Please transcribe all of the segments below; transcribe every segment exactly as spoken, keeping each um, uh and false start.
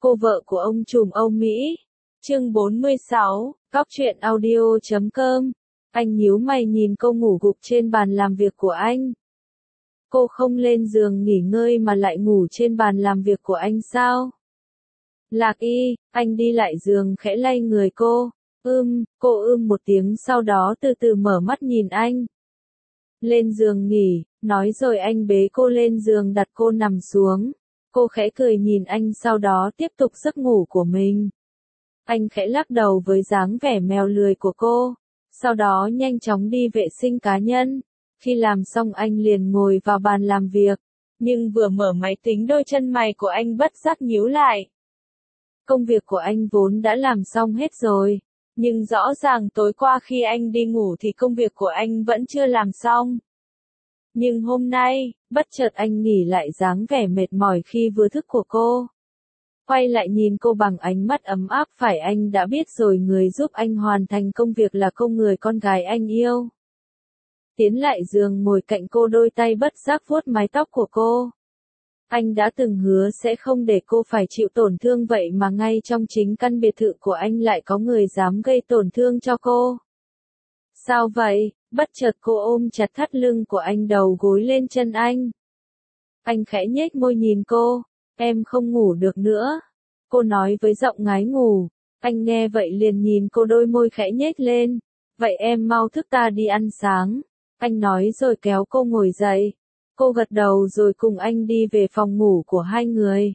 Cô vợ của ông trùm Âu Mỹ. Chương bốn mươi sáu, Cóc truyện audio chấm com. Anh nhíu mày nhìn cô ngủ gục trên bàn làm việc của anh. Cô không lên giường nghỉ ngơi mà lại ngủ trên bàn làm việc của anh sao? Lạc Y, anh đi lại giường khẽ lay người cô. Ưm, cô ưm một tiếng sau đó từ từ mở mắt nhìn anh. Lên giường nghỉ, nói rồi anh bế cô lên giường đặt cô nằm xuống. Cô khẽ cười nhìn anh sau đó tiếp tục giấc ngủ của mình. Anh khẽ lắc đầu với dáng vẻ mèo lười của cô. Sau đó nhanh chóng đi vệ sinh cá nhân. Khi làm xong anh liền ngồi vào bàn làm việc. Nhưng vừa mở máy tính đôi chân mày của anh bất giác nhíu lại. Công việc của anh vốn đã làm xong hết rồi. Nhưng rõ ràng tối qua khi anh đi ngủ thì công việc của anh vẫn chưa làm xong. Nhưng hôm nay, bất chợt anh nghỉ lại dáng vẻ mệt mỏi khi vừa thức của cô. Quay lại nhìn cô bằng ánh mắt ấm áp, phải anh đã biết rồi, người giúp anh hoàn thành công việc là cô người con gái anh yêu. Tiến lại giường ngồi cạnh cô, đôi tay bất giác vuốt mái tóc của cô. Anh đã từng hứa sẽ không để cô phải chịu tổn thương, vậy mà ngay trong chính căn biệt thự của anh lại có người dám gây tổn thương cho cô. Sao vậy? Bất chợt cô ôm chặt thắt lưng của anh, đầu gối lên chân anh. Anh khẽ nhếch môi nhìn cô. Em không ngủ được nữa. Cô nói với giọng ngái ngủ. Anh nghe vậy liền nhìn cô, đôi môi khẽ nhếch lên. Vậy em mau thức ta đi ăn sáng. Anh nói rồi kéo cô ngồi dậy. Cô gật đầu rồi cùng anh đi về phòng ngủ của hai người.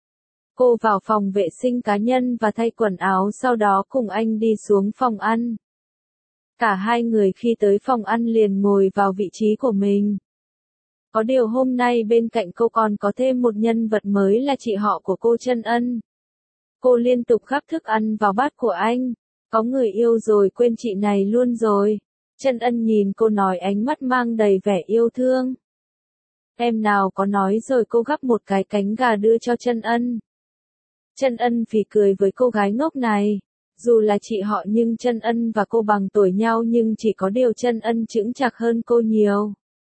Cô vào phòng vệ sinh cá nhân và thay quần áo, sau đó cùng anh đi xuống phòng ăn. Cả hai người khi tới phòng ăn liền ngồi vào vị trí của mình. Có điều hôm nay bên cạnh cô còn có thêm một nhân vật mới là chị họ của cô, Trân Ân. Cô liên tục gắp thức ăn vào bát của anh. Có người yêu rồi quên chị này luôn rồi. Trân Ân nhìn cô nói, ánh mắt mang đầy vẻ yêu thương. Em nào có nói rồi. Cô gắp một cái cánh gà đưa cho Trân Ân. Trân Ân phì cười với cô gái ngốc này. Dù là chị họ nhưng Trân Ân và cô bằng tuổi nhau, nhưng chỉ có điều Trân Ân chững chạc hơn cô nhiều.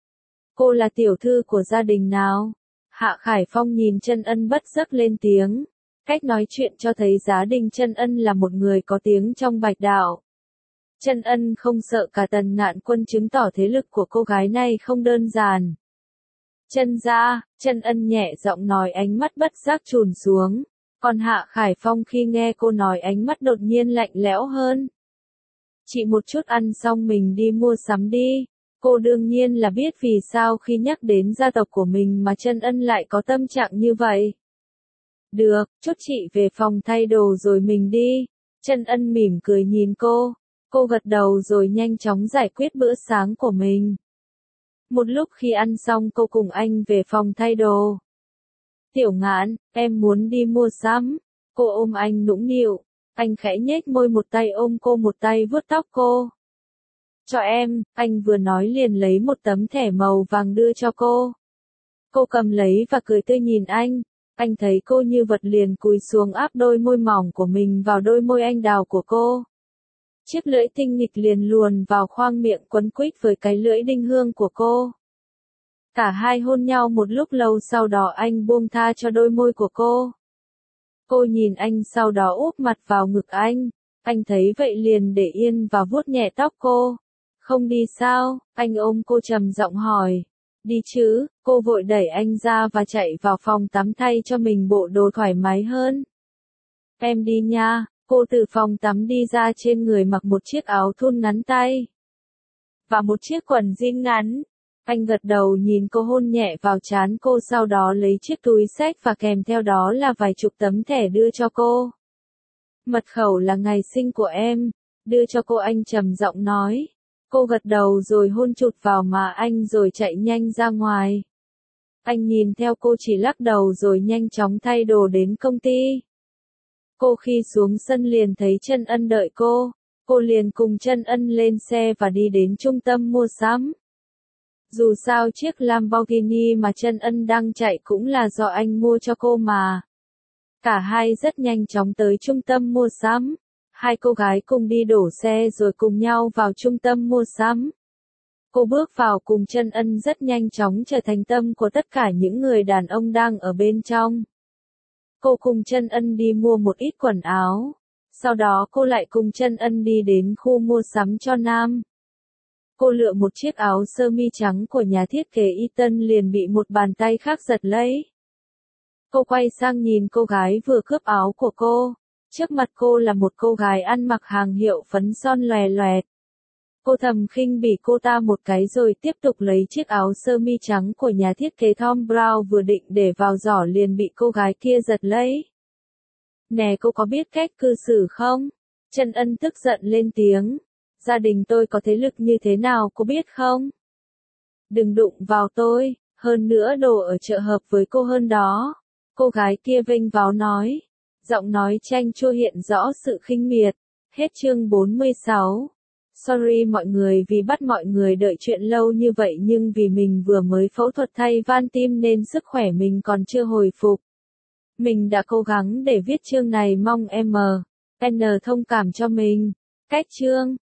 Cô là tiểu thư của gia đình nào? Hạ Khải Phong nhìn Trân Ân bất giác lên tiếng. Cách nói chuyện cho thấy gia đình Trân Ân là một người có tiếng trong Bạch Đạo. Trân Ân không sợ cả Tần Ngạn Quân, chứng tỏ thế lực của cô gái này không đơn giản. Trân gia, Trân Ân nhẹ giọng nói, ánh mắt bất giác chùn xuống. Còn Hạ Khải Phong khi nghe cô nói, ánh mắt đột nhiên lạnh lẽo hơn. Chị một chút ăn xong mình đi mua sắm đi. Cô đương nhiên là biết vì sao khi nhắc đến gia tộc của mình mà Trân Ân lại có tâm trạng như vậy. Được, chút chị về phòng thay đồ rồi mình đi. Trân Ân mỉm cười nhìn cô. Cô gật đầu rồi nhanh chóng giải quyết bữa sáng của mình. Một lúc khi ăn xong cô cùng anh về phòng thay đồ. Tiểu Ngạn, em muốn đi mua sắm. Cô ôm anh nũng nịu. Anh khẽ nhếch môi, một tay ôm cô một tay vuốt tóc cô. Cho em, anh vừa nói liền lấy một tấm thẻ màu vàng đưa cho cô. Cô cầm lấy và cười tươi nhìn anh. Anh thấy cô như vật liền cúi xuống áp đôi môi mỏng của mình vào đôi môi anh đào của cô. Chiếc lưỡi tinh nghịch liền luồn vào khoang miệng quấn quýt với cái lưỡi đinh hương của cô. Cả hai hôn nhau một lúc lâu, sau đó anh buông tha cho đôi môi của cô. Cô nhìn anh sau đó úp mặt vào ngực anh. Anh thấy vậy liền để yên và vuốt nhẹ tóc cô. Không đi sao? Anh ôm cô trầm giọng hỏi. Đi chứ. Cô vội đẩy anh ra và chạy vào phòng tắm thay cho mình bộ đồ thoải mái hơn. Em đi nha. Cô từ phòng tắm đi ra, trên người mặc một chiếc áo thun ngắn tay và một chiếc quần jean ngắn. Anh gật đầu nhìn cô, hôn nhẹ vào trán cô, sau đó lấy chiếc túi xách và kèm theo đó là vài chục tấm thẻ đưa cho cô. Mật khẩu là ngày sinh của em. Đưa cho cô, anh trầm giọng nói. Cô gật đầu rồi hôn chụt vào má anh rồi chạy nhanh ra ngoài. Anh nhìn theo cô chỉ lắc đầu rồi nhanh chóng thay đồ đến công ty. Cô khi xuống sân liền thấy Trân Ân đợi cô. Cô liền cùng Trân Ân lên xe và đi đến trung tâm mua sắm. Dù sao chiếc Lamborghini mà Trân Ân đang chạy cũng là do anh mua cho cô mà. Cả hai rất nhanh chóng tới trung tâm mua sắm. Hai cô gái cùng đi đổ xe rồi cùng nhau vào trung tâm mua sắm. Cô bước vào cùng Trân Ân rất nhanh chóng trở thành tâm của tất cả những người đàn ông đang ở bên trong. Cô cùng Trân Ân đi mua một ít quần áo. Sau đó cô lại cùng Trân Ân đi đến khu mua sắm cho nam. Cô lựa một chiếc áo sơ mi trắng của nhà thiết kế Ethan liền bị một bàn tay khác giật lấy. Cô quay sang nhìn cô gái vừa cướp áo của cô. Trước mặt cô là một cô gái ăn mặc hàng hiệu phấn son lòe loẹt. Cô thầm khinh bỉ cô ta một cái rồi tiếp tục lấy chiếc áo sơ mi trắng của nhà thiết kế Thom Browne vừa định để vào giỏ liền bị cô gái kia giật lấy. Nè cô có biết cách cư xử không? Trân Ân tức giận lên tiếng. Gia đình tôi có thế lực như thế nào cô biết không? Đừng đụng vào tôi, hơn nữa đồ ở chợ hợp với cô hơn đó. Cô gái kia vênh váo nói. Giọng nói chanh chua hiện rõ sự khinh miệt. Hết chương bốn mươi sáu. Sorry mọi người vì bắt mọi người đợi chuyện lâu như vậy nhưng vì mình vừa mới phẫu thuật thay van tim nên sức khỏe mình còn chưa hồi phục. Mình đã cố gắng để viết chương này mong em N thông cảm cho mình. Cách chương